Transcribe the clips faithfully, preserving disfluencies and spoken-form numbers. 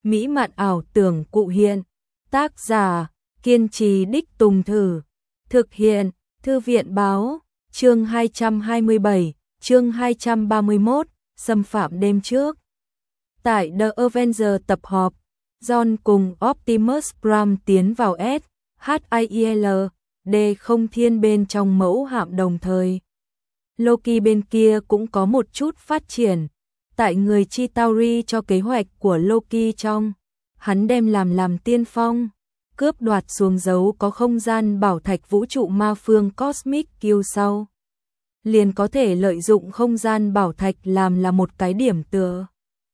mỹ mạn ảo tưởng cụ hiện. Tác giả, kiên trì đích tùng thử. Thực hiện, Thư viện báo, chương hai trăm hai mươi bảy, chương hai trăm ba mươi mốt, xâm phạm đêm trước. Tại The Avengers tập họp, John cùng Optimus Prime tiến vào S H I E L D không thiên bên trong mẫu hạm đồng thời. Loki bên kia cũng có một chút phát triển. Tại người Chitauri cho kế hoạch của Loki trong, hắn đem làm làm tiên phong, cướp đoạt xuống dấu có không gian bảo thạch vũ trụ ma phương Cosmic Q sau. Liền có thể lợi dụng không gian bảo thạch làm là một cái điểm tựa.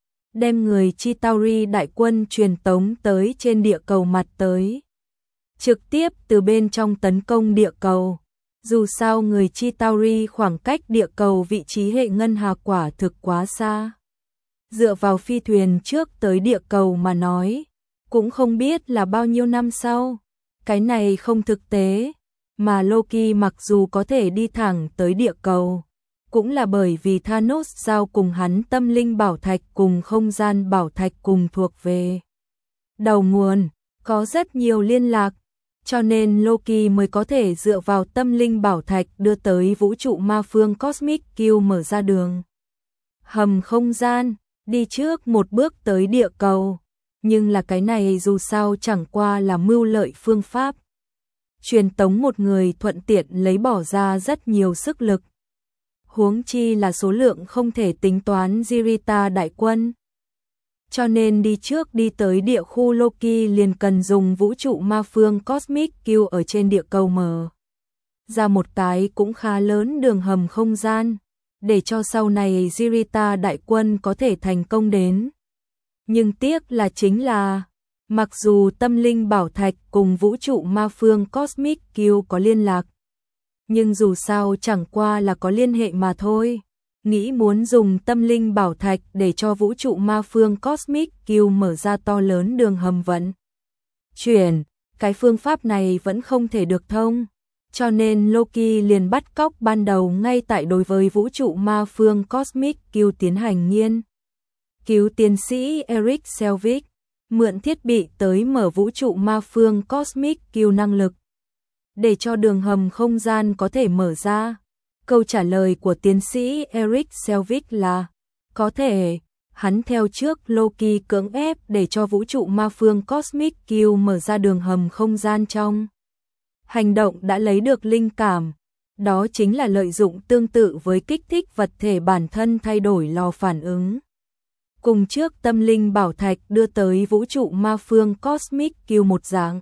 Đem người Chitauri đại quân truyền tống tới trên địa cầu mặt tới. Trực tiếp từ bên trong tấn công địa cầu. Dù sao người Chitauri khoảng cách địa cầu vị trí hệ ngân hà quả thực quá xa. Dựa vào phi thuyền trước tới địa cầu mà nói, cũng không biết là bao nhiêu năm sau. Cái này không thực tế, mà Loki mặc dù có thể đi thẳng tới địa cầu, cũng là bởi vì Thanos giao cùng hắn tâm linh bảo thạch cùng không gian bảo thạch cùng thuộc về đầu nguồn, có rất nhiều liên lạc. Cho nên Loki mới có thể dựa vào tâm linh bảo thạch đưa tới vũ trụ ma phương Cosmic Q mở ra đường hầm không gian, đi trước một bước tới địa cầu. Nhưng là cái này dù sao chẳng qua là mưu lợi phương pháp. Truyền tống một người thuận tiện lấy bỏ ra rất nhiều sức lực. Huống chi là số lượng không thể tính toán Jirita đại quân. Cho nên đi trước đi tới địa khu Loki liền cần dùng vũ trụ ma phương Cosmic Q ở trên địa cầu mở ra một cái cũng khá lớn đường hầm không gian, để cho sau này Jirita đại quân có thể thành công đến. Nhưng tiếc là chính là, mặc dù tâm linh bảo thạch cùng vũ trụ ma phương Cosmic Q có liên lạc, nhưng dù sao chẳng qua là có liên hệ mà thôi. Nghĩ muốn dùng tâm linh bảo thạch để cho vũ trụ ma phương Cosmic Q mở ra to lớn đường hầm vận chuyển, cái phương pháp này vẫn không thể được thông. Cho nên Loki liền bắt cóc ban đầu ngay tại đối với vũ trụ ma phương Cosmic Q tiến hành nghiên cứu tiến sĩ Eric Selvig, mượn thiết bị tới mở vũ trụ ma phương Cosmic Q năng lực, để cho đường hầm không gian có thể mở ra. Câu trả lời của tiến sĩ Eric Selvig là có thể. Hắn theo trước Loki cưỡng ép để cho vũ trụ ma phương Cosmic Q mở ra đường hầm không gian trong. Hành động đã lấy được linh cảm, đó chính là lợi dụng tương tự với kích thích vật thể bản thân thay đổi lò phản ứng. Cùng trước tâm linh bảo thạch đưa tới vũ trụ ma phương Cosmic Q một dạng.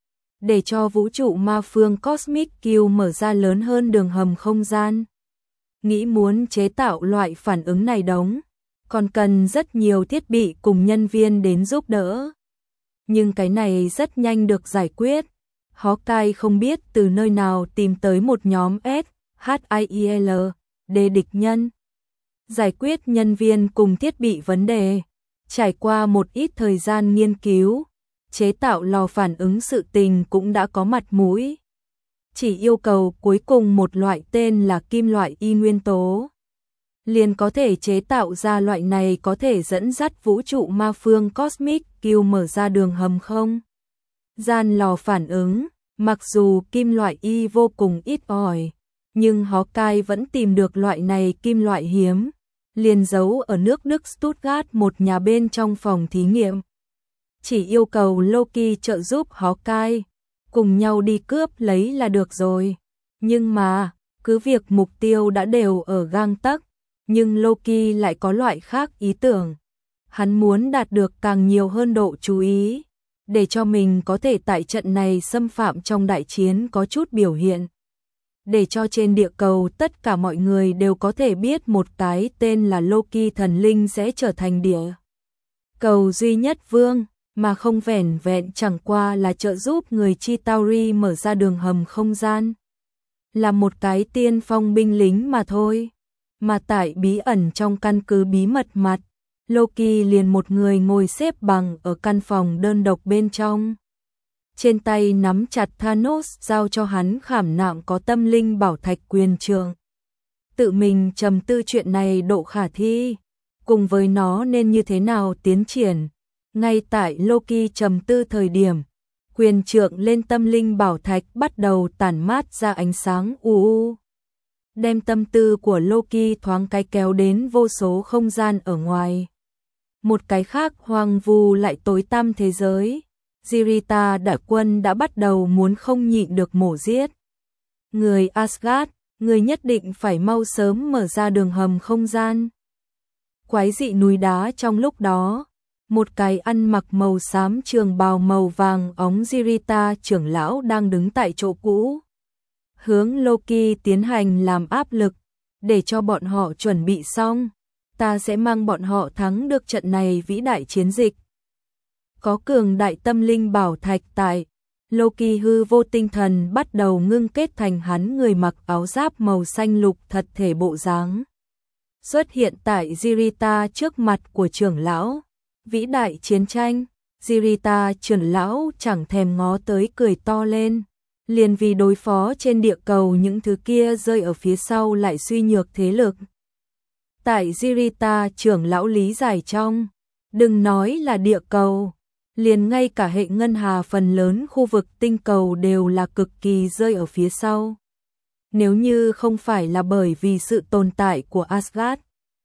Để cho vũ trụ ma phương Cosmic Q mở ra lớn hơn đường hầm không gian. Nghĩ muốn chế tạo loại phản ứng này đóng, còn cần rất nhiều thiết bị cùng nhân viên đến giúp đỡ. Nhưng cái này rất nhanh được giải quyết. Hawkeye không biết từ nơi nào tìm tới một nhóm S H I E L D địch nhân. Giải quyết nhân viên cùng thiết bị vấn đề. Trải qua một ít thời gian nghiên cứu, chế tạo lò phản ứng sự tình cũng đã có mặt mũi. Chỉ yêu cầu cuối cùng một loại tên là kim loại y nguyên tố. Liền có thể chế tạo ra loại này có thể dẫn dắt vũ trụ ma phương Cosmic Q mở ra đường hầm không gian lò phản ứng. Mặc dù kim loại y vô cùng ít ỏi, nhưng Hawkeye vẫn tìm được loại này kim loại hiếm, liền giấu ở nước Đức Stuttgart một nhà bên trong phòng thí nghiệm. Chỉ yêu cầu Loki trợ giúp Hawkeye, cùng nhau đi cướp lấy là được rồi. Nhưng mà, cứ việc mục tiêu đã đều ở gang tấc, nhưng Loki lại có loại khác ý tưởng. Hắn muốn đạt được càng nhiều hơn độ chú ý, để cho mình có thể tại trận này xâm phạm trong đại chiến có chút biểu hiện. Để cho trên địa cầu tất cả mọi người đều có thể biết một cái tên là Loki thần linh sẽ trở thành địa cầu duy nhất vương, mà không vẻn vẹn chẳng qua là trợ giúp người Chitauri mở ra đường hầm không gian. Là một cái tiên phong binh lính mà thôi. Mà tại bí ẩn trong căn cứ bí mật mặt, Loki liền một người ngồi xếp bằng ở căn phòng đơn độc bên trong. Trên tay nắm chặt Thanos giao cho hắn khảm nạm có tâm linh bảo thạch quyền trượng. Tự mình trầm tư chuyện này độ khả thi, cùng với nó nên như thế nào tiến triển. Ngay tại Loki trầm tư thời điểm, quyền trượng lên tâm linh bảo thạch bắt đầu tản mát ra ánh sáng u u. Đem tâm tư của Loki thoáng cái kéo đến vô số không gian ở ngoài. Một cái khác hoang vu lại tối tăm thế giới. Jirita đại quân đã bắt đầu muốn không nhịn được mổ giết. Người Asgard, người nhất định phải mau sớm mở ra đường hầm không gian. Quái dị núi đá trong lúc đó, một cái ăn mặc màu xám trường bào màu vàng óng Jirita trưởng lão đang đứng tại chỗ cũ. Hướng Loki tiến hành làm áp lực, để cho bọn họ chuẩn bị xong. Ta sẽ mang bọn họ thắng được trận này vĩ đại chiến dịch. Có cường đại tâm linh bảo thạch tại, Loki hư vô tinh thần bắt đầu ngưng kết thành hắn người mặc áo giáp màu xanh lục thật thể bộ dáng. Xuất hiện tại Jirita trước mặt của trưởng lão. Vĩ đại chiến tranh, Jirita trưởng lão chẳng thèm ngó tới cười to lên. Liền vì đối phó trên địa cầu những thứ kia rơi ở phía sau lại suy nhược thế lực. Tại Jirita trưởng lão lý giải trong, đừng nói là địa cầu, liền ngay cả hệ ngân hà phần lớn khu vực tinh cầu đều là cực kỳ rơi ở phía sau. Nếu như không phải là bởi vì sự tồn tại của Asgard,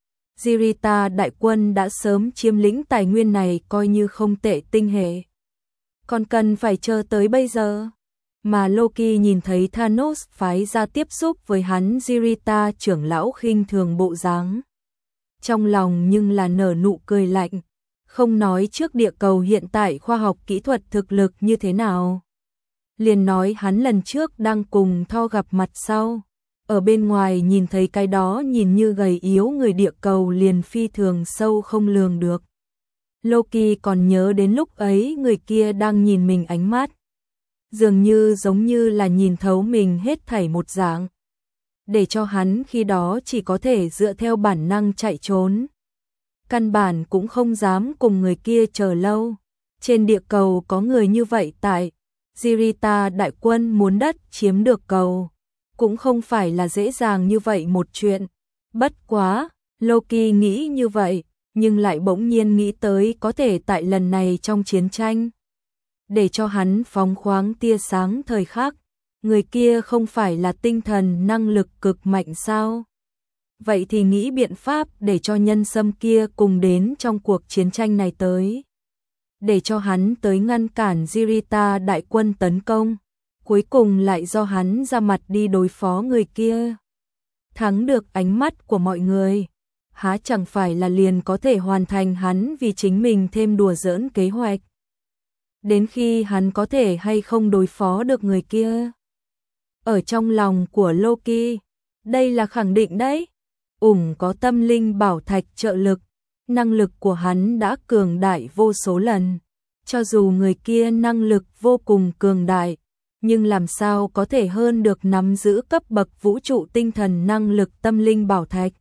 Jirita đại quân đã sớm chiếm lĩnh tài nguyên này coi như không tệ tinh hệ. Còn cần phải chờ tới bây giờ. Mà Loki nhìn thấy Thanos phái ra tiếp xúc với hắn Jirita trưởng lão khinh thường bộ dáng. Trong lòng nhưng là nở nụ cười lạnh, không nói trước địa cầu hiện tại khoa học kỹ thuật thực lực như thế nào. Liền nói hắn lần trước đang cùng Thor gặp mặt sau. Ở bên ngoài nhìn thấy cái đó nhìn như gầy yếu người địa cầu liền phi thường sâu không lường được. Loki còn nhớ đến lúc ấy người kia đang nhìn mình ánh mắt. Dường như giống như là nhìn thấu mình hết thảy một dạng. Để cho hắn khi đó chỉ có thể dựa theo bản năng chạy trốn. Căn bản cũng không dám cùng người kia chờ lâu. Trên địa cầu có người như vậy tại, Jirita đại quân muốn đất chiếm được cầu. Cũng không phải là dễ dàng như vậy một chuyện. Bất quá, Loki nghĩ như vậy, nhưng lại bỗng nhiên nghĩ tới có thể tại lần này trong chiến tranh. Để cho hắn phóng khoáng tia sáng thời khắc, người kia không phải là tinh thần năng lực cực mạnh sao? Vậy thì nghĩ biện pháp để cho nhân sâm kia cùng đến trong cuộc chiến tranh này tới. Để cho hắn tới ngăn cản Jirita đại quân tấn công. Cuối cùng lại do hắn ra mặt đi đối phó người kia. Thắng được ánh mắt của mọi người. Há chẳng phải là liền có thể hoàn thành hắn vì chính mình thêm đùa giỡn kế hoạch. Đến khi hắn có thể hay không đối phó được người kia. Ở trong lòng của Loki, đây là khẳng định đấy. Ủng có tâm linh bảo thạch trợ lực, năng lực của hắn đã cường đại vô số lần. Cho dù người kia năng lực vô cùng cường đại, nhưng làm sao có thể hơn được nắm giữ cấp bậc vũ trụ tinh thần năng lực tâm linh bảo thạch.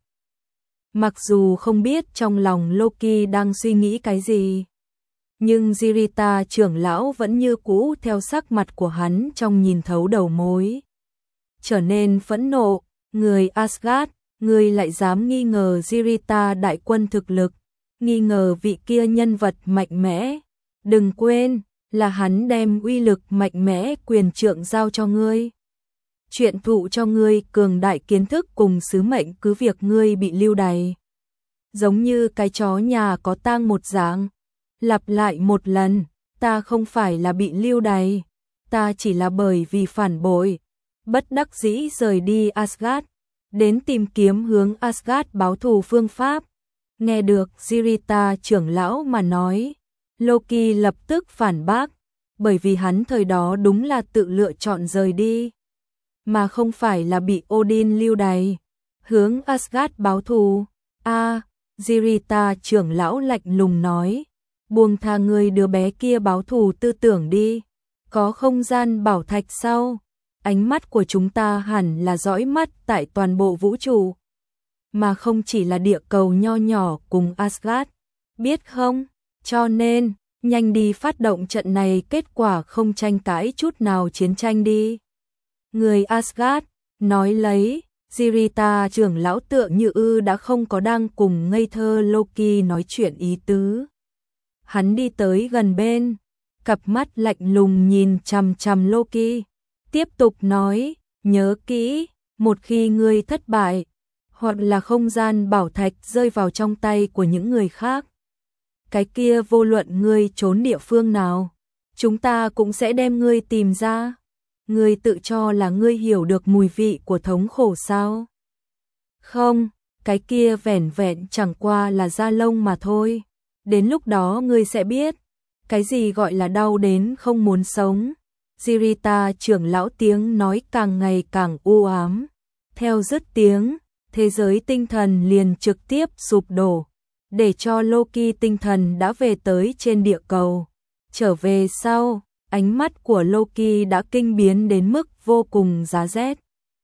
Mặc dù không biết trong lòng Loki đang suy nghĩ cái gì, nhưng Jirita trưởng lão vẫn như cũ theo sắc mặt của hắn trong nhìn thấu đầu mối. Trở nên phẫn nộ, người Asgard, người lại dám nghi ngờ Jirita đại quân thực lực, nghi ngờ vị kia nhân vật mạnh mẽ. Đừng quên, là hắn đem uy lực mạnh mẽ quyền trượng giao cho ngươi. Chuyện thụ cho ngươi cường đại kiến thức cùng sứ mệnh cứ việc ngươi bị lưu đày. Giống như cái chó nhà có tang một dạng. Lặp lại một lần, ta không phải là bị lưu đày, ta chỉ là bởi vì phản bội. Bất đắc dĩ rời đi Asgard, đến tìm kiếm hướng Asgard báo thù phương pháp. Nghe được Jirita trưởng lão mà nói, Loki lập tức phản bác, bởi vì hắn thời đó đúng là tự lựa chọn rời đi, mà không phải là bị Odin lưu đày. Hướng Asgard báo thù, a à, Jirita trưởng lão lạnh lùng nói, buông tha người đứa bé kia báo thù tư tưởng đi, có không gian bảo thạch sau. Ánh mắt của chúng ta hẳn là dõi mắt tại toàn bộ vũ trụ, mà không chỉ là địa cầu nho nhỏ cùng Asgard, biết không? Cho nên, nhanh đi phát động trận này, kết quả không tranh cãi chút nào chiến tranh đi. Người Asgard, nói lấy, Jirita trưởng lão tựa như ư đã không có đang cùng ngây thơ Loki nói chuyện ý tứ. Hắn đi tới gần bên, cặp mắt lạnh lùng nhìn chằm chằm Loki, tiếp tục nói, nhớ kỹ, một khi ngươi thất bại, hoặc là không gian bảo thạch rơi vào trong tay của những người khác, cái kia vô luận ngươi trốn địa phương nào, chúng ta cũng sẽ đem ngươi tìm ra. Ngươi tự cho là ngươi hiểu được mùi vị của thống khổ sao? Không, cái kia vẻn vẹn chẳng qua là da lông mà thôi. Đến lúc đó ngươi sẽ biết, cái gì gọi là đau đến không muốn sống. Jirita trưởng lão tiếng nói càng ngày càng u ám. Theo dứt tiếng, thế giới tinh thần liền trực tiếp sụp đổ, để cho Loki tinh thần đã về tới trên địa cầu. Trở về sau, ánh mắt của Loki đã kinh biến đến mức vô cùng giá rét.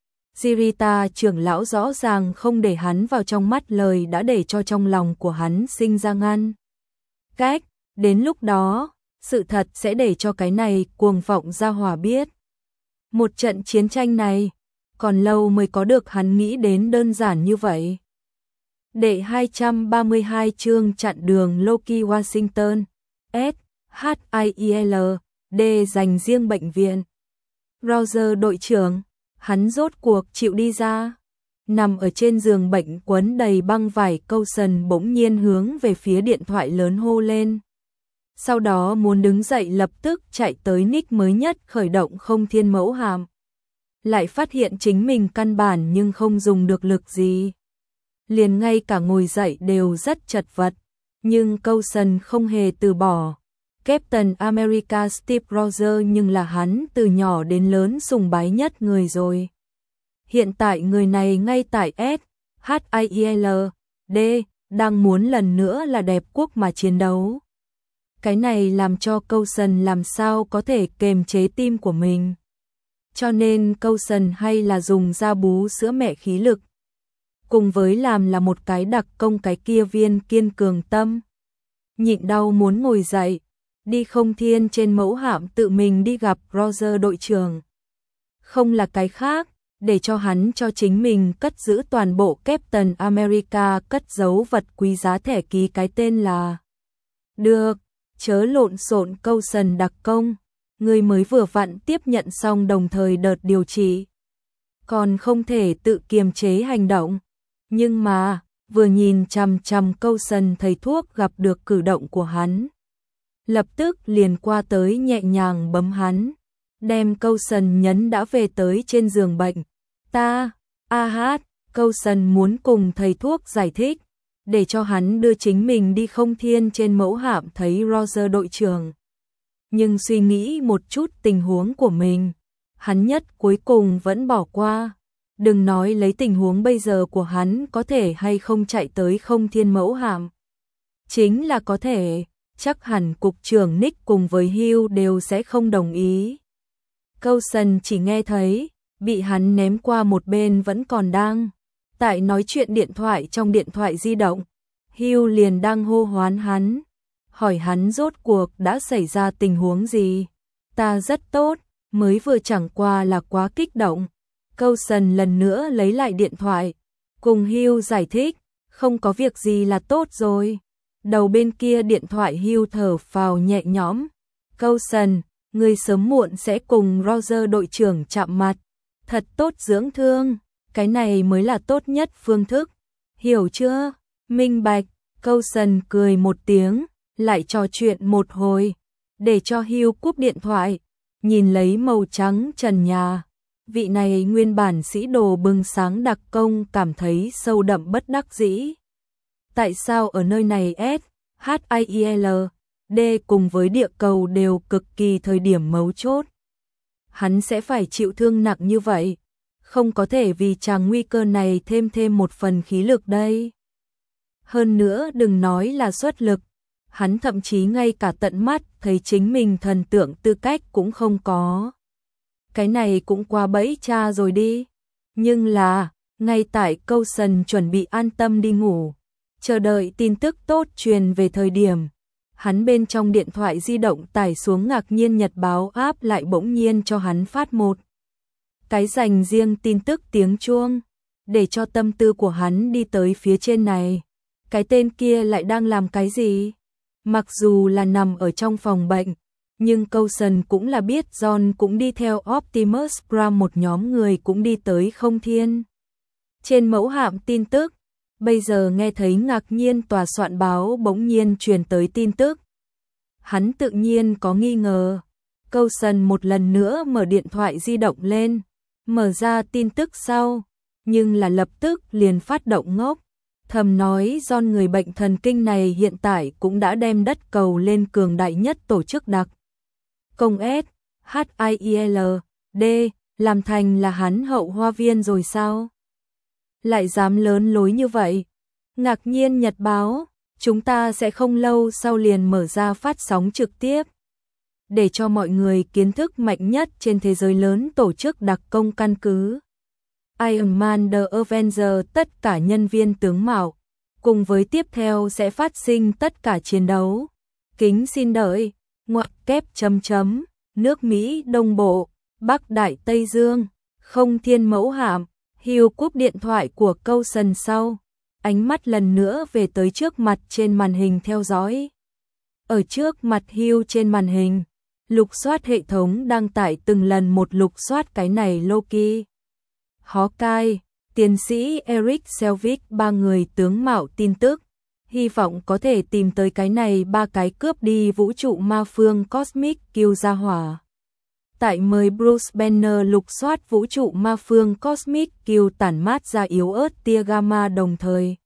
Jirita trưởng lão rõ ràng không để hắn vào trong mắt lời đã để cho trong lòng của hắn sinh ra ngăn cách. Đến lúc đó, sự thật sẽ để cho cái này cuồng vọng ra hỏa biết. Một trận chiến tranh này, còn lâu mới có được hắn nghĩ đến đơn giản như vậy. Đệ hai trăm ba mươi hai chương chặn đường Loki Washington, S, H I I L, D dành riêng bệnh viện. Roger đội trưởng, hắn rốt cuộc chịu đi ra. Nằm ở trên giường bệnh quấn đầy băng vải, Coulson bỗng nhiên hướng về phía điện thoại lớn hô lên. Sau đó muốn đứng dậy lập tức chạy tới nick mới nhất khởi động không thiên mẫu hàm. Lại phát hiện chính mình căn bản nhưng không dùng được lực gì. Liền ngay cả ngồi dậy đều rất chật vật. Nhưng Coulson không hề từ bỏ. Captain America Steve Rogers nhưng là hắn từ nhỏ đến lớn sùng bái nhất người rồi. Hiện tại người này ngay tại S, H I I L, D, đang muốn lần nữa là đẹp quốc mà chiến đấu. Cái này làm cho Coulson làm sao có thể kềm chế tim của mình. Cho nên Coulson hay là dùng da bú sữa mẹ khí lực. Cùng với làm là một cái đặc công cái kia viên kiên cường tâm. Nhịn đau muốn ngồi dậy, đi không thiên trên mẫu hạm tự mình đi gặp Roger đội trưởng. Không là cái khác, để cho hắn cho chính mình cất giữ toàn bộ Captain America cất giấu vật quý giá thẻ ký cái tên là. Được, chớ lộn xộn Coulson đặc công, người mới vừa vặn tiếp nhận xong đồng thời đợt điều trị. Còn không thể tự kiềm chế hành động. Nhưng mà, vừa nhìn chằm chằm Coulson thầy thuốc gặp được cử động của hắn. Lập tức liền qua tới nhẹ nhàng bấm hắn, đem Coulson nhấn đã về tới trên giường bệnh. Ta, a hát, Coulson muốn cùng thầy thuốc giải thích, để cho hắn đưa chính mình đi không thiên trên mẫu hạm thấy Roger đội trưởng. Nhưng suy nghĩ một chút tình huống của mình, hắn nhất cuối cùng vẫn bỏ qua. Đừng nói lấy tình huống bây giờ của hắn có thể hay không chạy tới không thiên mẫu hạm. Chính là có thể, chắc hẳn cục trưởng Nick cùng với Hugh đều sẽ không đồng ý. Coulson chỉ nghe thấy, bị hắn ném qua một bên vẫn còn đang. Tại nói chuyện điện thoại trong điện thoại di động, Hugh liền đang hô hoán hắn. Hỏi hắn rốt cuộc đã xảy ra tình huống gì. Ta rất tốt, mới vừa chẳng qua là quá kích động. Coulson lần nữa lấy lại điện thoại, cùng Hugh giải thích, không có việc gì là tốt rồi. Đầu bên kia điện thoại Hugh thở phào nhẹ nhõm. Coulson, ngươi sớm muộn sẽ cùng Roger đội trưởng chạm mặt. Thật tốt dưỡng thương, cái này mới là tốt nhất phương thức. Hiểu chưa? Minh bạch. Coulson cười một tiếng, lại trò chuyện một hồi, để cho Hugh cúp điện thoại, nhìn lấy màu trắng trần nhà. Vị này nguyên bản sĩ đồ bừng sáng đặc công cảm thấy sâu đậm bất đắc dĩ. Tại sao ở nơi này S, H I I L, D cùng với địa cầu đều cực kỳ thời điểm mấu chốt. Hắn sẽ phải chịu thương nặng như vậy, không có thể vì chàng nguy cơ này thêm thêm một phần khí lực đây. Hơn nữa đừng nói là xuất lực, hắn thậm chí ngay cả tận mắt thấy chính mình thần tượng tư cách cũng không có. Cái này cũng quá bẫy cha rồi đi. Nhưng là, ngay tại Coulson chuẩn bị an tâm đi ngủ, chờ đợi tin tức tốt truyền về thời điểm, hắn bên trong điện thoại di động tải xuống ngạc nhiên nhật báo áp lại bỗng nhiên cho hắn phát một cái dành riêng tin tức tiếng chuông, để cho tâm tư của hắn đi tới phía trên này. Cái tên kia lại đang làm cái gì? Mặc dù là nằm ở trong phòng bệnh, nhưng Coulson cũng là biết John cũng đi theo Optimus Prime, một nhóm người cũng đi tới không thiên. Trên mẫu hạm tin tức, bây giờ nghe thấy ngạc nhiên tòa soạn báo bỗng nhiên truyền tới tin tức. Hắn tự nhiên có nghi ngờ. Coulson một lần nữa mở điện thoại di động lên, mở ra tin tức sau, nhưng là lập tức liền phát động ngốc. Thầm nói John người bệnh thần kinh này hiện tại cũng đã đem đất cầu lên cường đại nhất tổ chức đặc công S H I I L D làm thành là hắn hậu hoa viên rồi sao? Lại dám lớn lối như vậy. Ngạc nhiên nhật báo, chúng ta sẽ không lâu sau liền mở ra phát sóng trực tiếp, để cho mọi người kiến thức mạnh nhất trên thế giới lớn tổ chức đặc công căn cứ Iron Man The Avenger, tất cả nhân viên tướng mạo, cùng với tiếp theo sẽ phát sinh tất cả chiến đấu. Kính xin đợi, ngoặc kép chấm chấm, nước Mỹ Đông Bộ, Bắc Đại Tây Dương, không thiên mẫu hạm. Hugh cúp điện thoại của Coulson sau, ánh mắt lần nữa về tới trước mặt trên màn hình theo dõi. Ở trước mặt Hugh trên màn hình, lục soát hệ thống đăng tải từng lần một lục soát cái này Loki, Hawkeye, tiến sĩ Eric Selvig ba người tướng mạo tin tức, hy vọng có thể tìm tới cái này ba cái cướp đi vũ trụ ma phương Cosmic Kill ra hỏa. Tại mời Bruce Banner lục soát vũ trụ ma phương Cosmic Kill tản mát ra yếu ớt tia gamma đồng thời.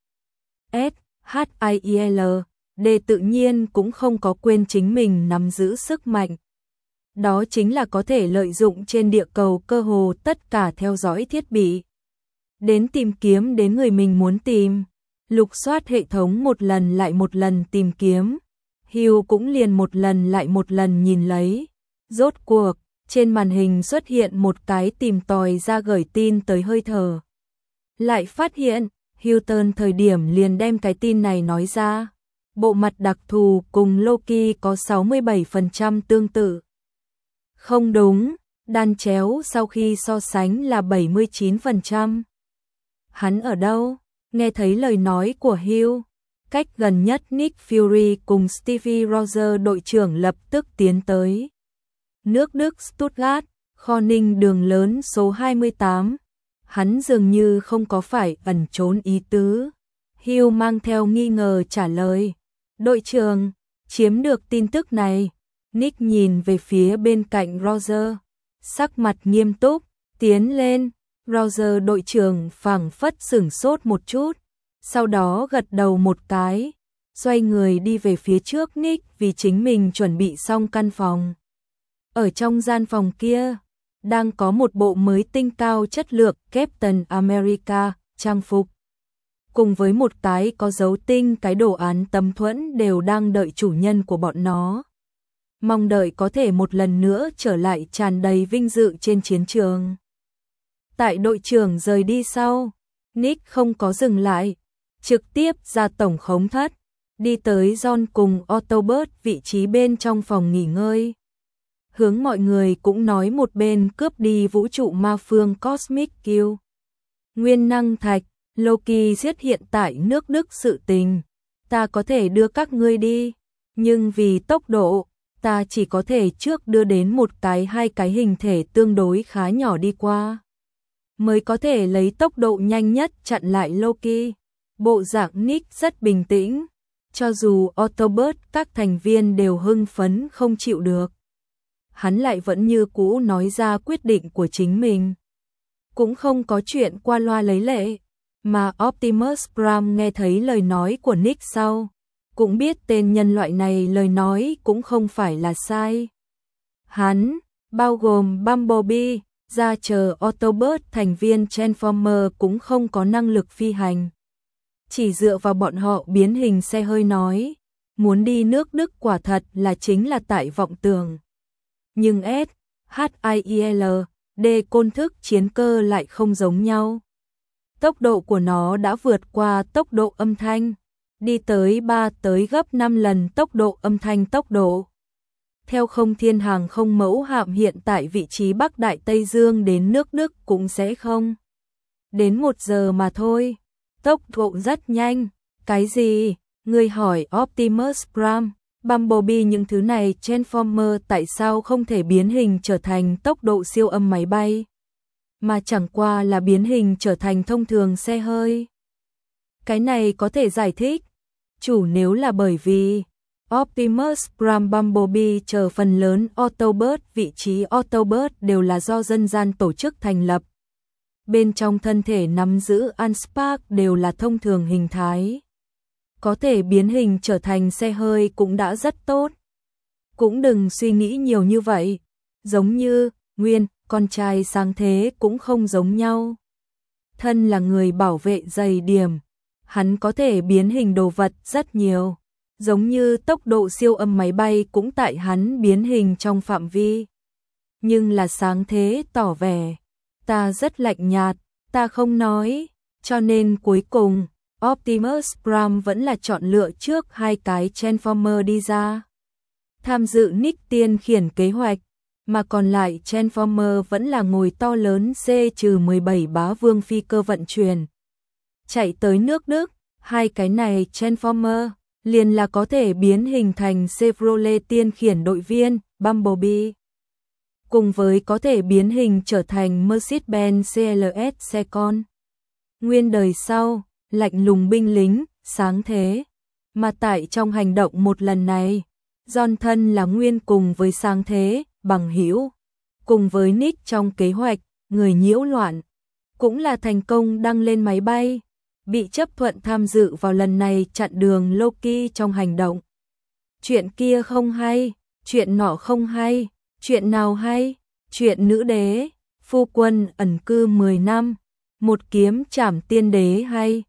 S H I I L D tự nhiên cũng không có quên chính mình nắm giữ sức mạnh. Đó chính là có thể lợi dụng trên địa cầu cơ hồ tất cả theo dõi thiết bị, đến tìm kiếm đến người mình muốn tìm. Lục soát hệ thống một lần lại một lần tìm kiếm, Hugh cũng liền một lần lại một lần nhìn lấy. Rốt cuộc, trên màn hình xuất hiện một cái tìm tòi ra gửi tin tới hơi thở. Lại phát hiện, Hilton thời điểm liền đem cái tin này nói ra. Bộ mặt đặc thù cùng Loki có sáu mươi bảy phần trăm tương tự. Không đúng, đan chéo sau khi so sánh là bảy mươi chín phần trăm. Hắn ở đâu? Nghe thấy lời nói của Hugh, cách gần nhất Nick Fury cùng Stevie Rogers đội trưởng lập tức tiến tới. Nước Đức Stuttgart, kho ninh đường lớn số hai mươi tám. Hắn dường như không có phải ẩn trốn ý tứ. Hugh mang theo nghi ngờ trả lời. Đội trưởng, chiếm được tin tức này. Nick nhìn về phía bên cạnh Roger, sắc mặt nghiêm túc, tiến lên. Roger đội trưởng phảng phất sửng sốt một chút, sau đó gật đầu một cái, xoay người đi về phía trước Nick vì chính mình chuẩn bị xong căn phòng. Ở trong gian phòng kia, đang có một bộ mới tinh cao chất lượng Captain America trang phục, cùng với một cái có dấu tinh cái đồ án tấm thuẫn đều đang đợi chủ nhân của bọn nó. Mong đợi có thể một lần nữa trở lại tràn đầy vinh dự trên chiến trường. Tại đội trưởng rời đi sau, Nick không có dừng lại, trực tiếp ra tổng khống thất, đi tới John cùng Autobot vị trí bên trong phòng nghỉ ngơi. Hướng mọi người cũng nói một bên cướp đi vũ trụ ma phương Cosmic Kill. Nguyên năng thạch, Loki giết hiện tại nước Đức sự tình. Ta có thể đưa các ngươi đi, nhưng vì tốc độ, ta chỉ có thể trước đưa đến một cái hai cái hình thể tương đối khá nhỏ đi qua, mới có thể lấy tốc độ nhanh nhất chặn lại Loki. Bộ dạng Nick rất bình tĩnh, cho dù Autobot các thành viên đều hưng phấn không chịu được. Hắn lại vẫn như cũ nói ra quyết định của chính mình. Cũng không có chuyện qua loa lấy lệ, mà Optimus Prime nghe thấy lời nói của Nick sau, cũng biết tên nhân loại này lời nói cũng không phải là sai. Hắn, bao gồm Bumblebee, ra chờ Autobot thành viên Transformer cũng không có năng lực phi hành. Chỉ dựa vào bọn họ biến hình xe hơi nói, muốn đi nước Đức quả thật là chính là tại vọng tưởng. Nhưng S, H I I L, D côn thức chiến cơ lại không giống nhau. Tốc độ của nó đã vượt qua tốc độ âm thanh, đi tới ba tới gấp năm lần tốc độ âm thanh tốc độ. Theo không thiên hàng không mẫu hạm hiện tại vị trí Bắc Đại Tây Dương đến nước Đức cũng sẽ không đến một giờ mà thôi. Tốc độ rất nhanh. Cái gì? Người hỏi Optimus Prime. Bumblebee những thứ này Transformer tại sao không thể biến hình trở thành tốc độ siêu âm máy bay, mà chẳng qua là biến hình trở thành thông thường xe hơi. Cái này có thể giải thích, chủ nếu là bởi vì Optimus Prime Bumblebee chờ phần lớn Autobot, vị trí Autobot đều là do dân gian tổ chức thành lập. Bên trong thân thể nắm giữ Allspark đều là thông thường hình thái. Có thể biến hình trở thành xe hơi cũng đã rất tốt. Cũng đừng suy nghĩ nhiều như vậy. Giống như, Nguyên, con trai sáng thế cũng không giống nhau. Thân là người bảo vệ dày điểm. Hắn có thể biến hình đồ vật rất nhiều. Giống như tốc độ siêu âm máy bay cũng tại hắn biến hình trong phạm vi. Nhưng là sáng thế tỏ vẻ. Ta rất lạnh nhạt, ta không nói. Cho nên cuối cùng, Optimus Prime vẫn là chọn lựa trước hai cái Transformer đi ra. Tham dự Nick tiên khiển kế hoạch, mà còn lại Transformer vẫn là ngồi to lớn C mười bảy bá vương phi cơ vận chuyển. Chạy tới nước Đức, hai cái này Transformer liền là có thể biến hình thành Chevrolet tiên khiển đội viên, Bumblebee. Cùng với có thể biến hình trở thành Mercedes-Benz xê lờ ét xe con. Nguyên đời sau, lạnh lùng binh lính, sáng thế. Mà tại trong hành động một lần này, John thân là Nguyên cùng với sáng thế, bằng hữu, cùng với Nick trong kế hoạch, người nhiễu loạn, cũng là thành công đăng lên máy bay, bị chấp thuận tham dự vào lần này chặn đường Loki trong hành động. Chuyện kia không hay, chuyện nọ không hay, chuyện nào hay, chuyện nữ đế, phu quân ẩn cư mười năm, một kiếm trảm tiên đế hay.